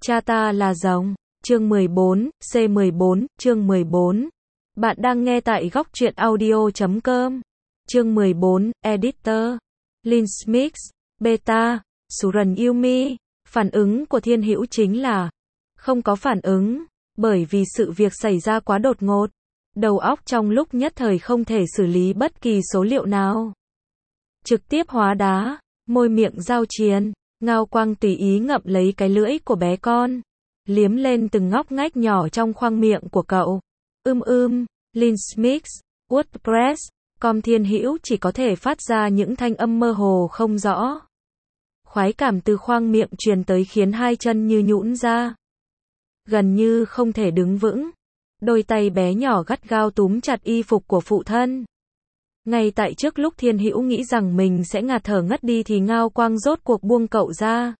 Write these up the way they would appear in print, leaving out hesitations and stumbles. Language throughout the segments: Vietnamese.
Cha ta là rồng. Chương 14, C14, chương 14. Bạn đang nghe tại góc truyện audio.com. Chương 14, Editor. Lin Smith, Beta, Suran Yumi. Phản ứng của Thiên Hữu chính là không có phản ứng, bởi vì sự việc xảy ra quá đột ngột. Đầu óc trong lúc nhất thời không thể xử lý bất kỳ số liệu nào. Trực tiếp hóa đá, môi miệng giao chiến, Ngao Quang tùy ý ngậm lấy cái lưỡi của bé con, liếm lên từng ngóc ngách nhỏ trong khoang miệng của cậu. Lin Smith, WordPress, com. Thiên Hữu chỉ có thể phát ra những thanh âm mơ hồ không rõ. Khoái cảm từ khoang miệng truyền tới khiến hai chân như nhũn ra, gần như không thể đứng vững. Đôi tay bé nhỏ gắt gao túm chặt y phục của phụ thân. Ngay tại trước lúc Thiên Hữu nghĩ rằng mình sẽ ngạt thở ngất đi thì Ngao Quang rốt cuộc buông cậu ra.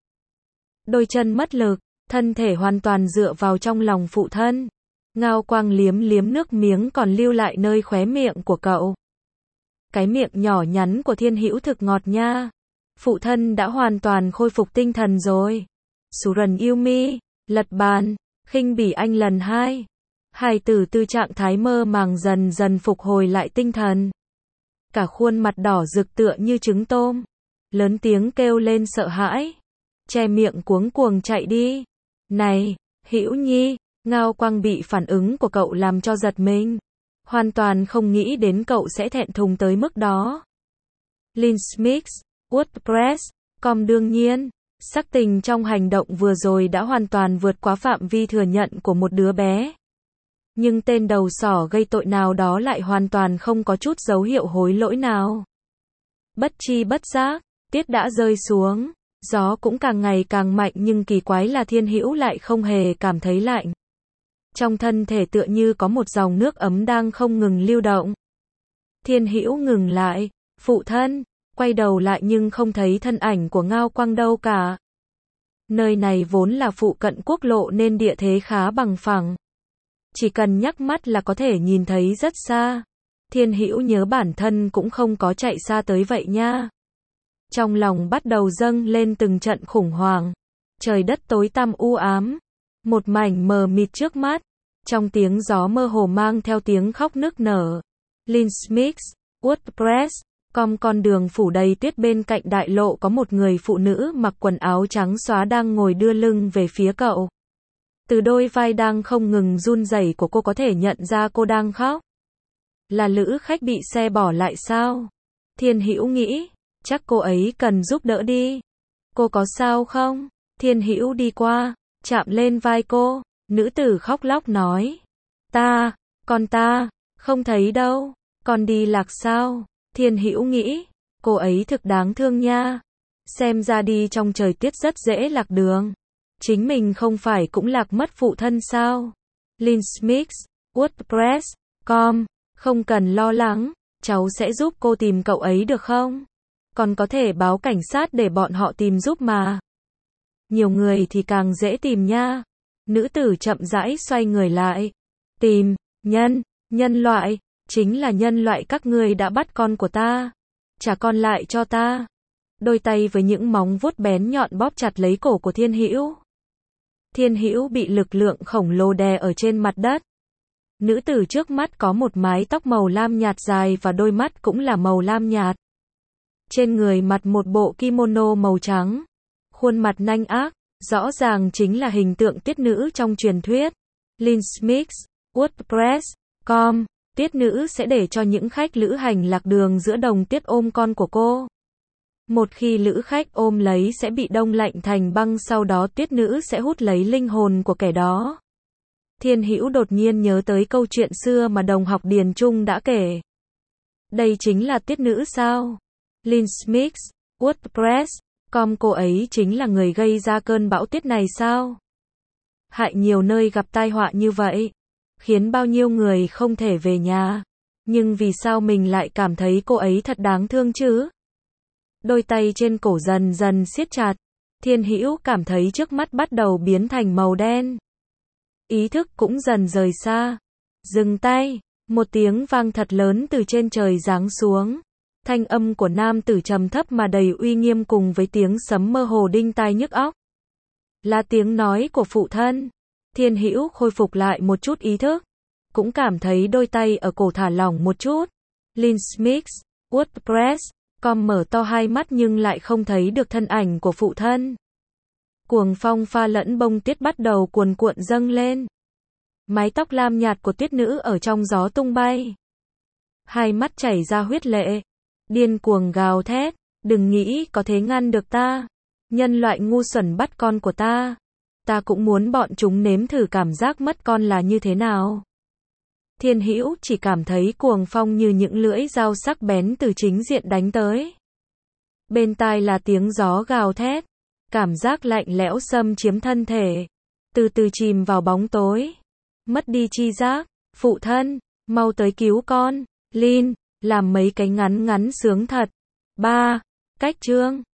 Đôi chân mất lực, thân thể hoàn toàn dựa vào trong lòng phụ thân. Ngao Quang liếm liếm nước miếng còn lưu lại nơi khóe miệng của cậu. Cái miệng nhỏ nhắn của Thiên Hữu thực ngọt nha. Phụ thân đã hoàn toàn khôi phục tinh thần rồi. Suran Yumi, lật bàn, khinh bỉ anh lần hai. Hài tử từ trạng thái mơ màng dần dần phục hồi lại tinh thần. Cả khuôn mặt đỏ rực tựa như trứng tôm. Lớn tiếng kêu lên sợ hãi. Che miệng cuống cuồng chạy đi. Này, Hữu Nhi, Ngao Quang bị phản ứng của cậu làm cho giật mình. Hoàn toàn không nghĩ đến cậu sẽ thẹn thùng tới mức đó. Lin Smith, WordPress, com. Đương nhiên, sắc tình trong hành động vừa rồi đã hoàn toàn vượt quá phạm vi thừa nhận của một đứa bé. Nhưng tên đầu sỏ gây tội nào đó lại hoàn toàn không có chút dấu hiệu hối lỗi nào. Bất chi bất giác, tiết đã rơi xuống, gió cũng càng ngày càng mạnh nhưng kỳ quái là Thiên Hữu lại không hề cảm thấy lạnh. Trong thân thể tựa như có một dòng nước ấm đang không ngừng lưu động. Thiên Hữu ngừng lại, phụ thân, quay đầu lại nhưng không thấy thân ảnh của Ngao Quang đâu cả. Nơi này vốn là phụ cận quốc lộ nên địa thế khá bằng phẳng. Chỉ cần nhắc mắt là có thể nhìn thấy rất xa. Thiên Hữu nhớ bản thân cũng không có chạy xa tới vậy nha. Trong lòng bắt đầu dâng lên từng trận khủng hoảng. Trời đất tối tăm u ám. Một mảnh mờ mịt trước mắt. Trong tiếng gió mơ hồ mang theo tiếng khóc nức nở. Lin Smith, WordPress, com. Con đường phủ đầy tuyết bên cạnh đại lộ có một người phụ nữ mặc quần áo trắng xóa đang ngồi đưa lưng về phía cậu. Từ đôi vai đang không ngừng run rẩy của cô có thể nhận ra cô đang khóc. Là lữ khách bị xe bỏ lại sao? Thiên Hữu nghĩ, chắc cô ấy cần giúp đỡ đi. Cô có sao không? Thiên Hữu đi qua, chạm lên vai cô, nữ tử khóc lóc nói. Con ta, không thấy đâu, con đi lạc sao? Thiên Hữu nghĩ, cô ấy thực đáng thương nha. Xem ra đi trong trời tuyết rất dễ lạc đường. Chính mình không phải cũng lạc mất phụ thân sao? Lin Smith, WordPress, com. Không cần lo lắng, cháu sẽ giúp cô tìm cậu ấy được không? Còn có thể báo cảnh sát để bọn họ tìm giúp mà. Nhiều người thì càng dễ tìm nha. Nữ tử chậm rãi xoay người lại. Tìm, nhân loại, chính là nhân loại các ngươi đã bắt con của ta. Trả con lại cho ta. Đôi tay với những móng vuốt bén nhọn bóp chặt lấy cổ của Thiên Hữu. Thiên Hữu bị lực lượng khổng lồ đè ở trên mặt đất. Nữ tử trước mắt có một mái tóc màu lam nhạt dài và đôi mắt cũng là màu lam nhạt. Trên người mặc một bộ kimono màu trắng. Khuôn mặt nanh ác, rõ ràng chính là hình tượng tuyết nữ trong truyền thuyết. Lin Smith, WordPress, com. Tuyết nữ sẽ để cho những khách lữ hành lạc đường giữa đồng tuyết ôm con của cô. Một khi lữ khách ôm lấy sẽ bị đông lạnh thành băng, sau đó tuyết nữ sẽ hút lấy linh hồn của kẻ đó. Thiên Hữu đột nhiên nhớ tới câu chuyện xưa mà đồng học Điền Trung đã kể. Đây chính là tuyết nữ sao? Lin Smith, WordPress, com. Cô ấy chính là người gây ra cơn bão tuyết này sao? Hại nhiều nơi gặp tai họa như vậy, khiến bao nhiêu người không thể về nhà. Nhưng vì sao mình lại cảm thấy cô ấy thật đáng thương chứ? Đôi tay trên cổ dần dần siết chặt. Thiên Hữu cảm thấy trước mắt bắt đầu biến thành màu đen. Ý thức cũng dần rời xa. Dừng tay. Một tiếng vang thật lớn từ trên trời giáng xuống. Thanh âm của nam tử trầm thấp mà đầy uy nghiêm cùng với tiếng sấm mơ hồ đinh tai nhức óc. Là tiếng nói của phụ thân. Thiên Hữu khôi phục lại một chút ý thức, cũng cảm thấy đôi tay ở cổ thả lỏng một chút. Lynn Smith, WordPress.com mở to hai mắt nhưng lại không thấy được thân ảnh của phụ thân. Cuồng phong pha lẫn bông tuyết bắt đầu cuồn cuộn dâng lên. Mái tóc lam nhạt của tuyết nữ ở trong gió tung bay. Hai mắt chảy ra huyết lệ. Điên cuồng gào thét. Đừng nghĩ có thể ngăn được ta. Nhân loại ngu xuẩn bắt con của ta. Ta cũng muốn bọn chúng nếm thử cảm giác mất con là như thế nào. Thiên Hữu chỉ cảm thấy cuồng phong như những lưỡi dao sắc bén từ chính diện đánh tới. Bên tai là tiếng gió gào thét. Cảm giác lạnh lẽo xâm chiếm thân thể. Từ từ chìm vào bóng tối. Mất đi tri giác. Phụ thân, mau tới cứu con. Lynn, làm mấy cái ngắn ngắn sướng thật. 3. Cách chương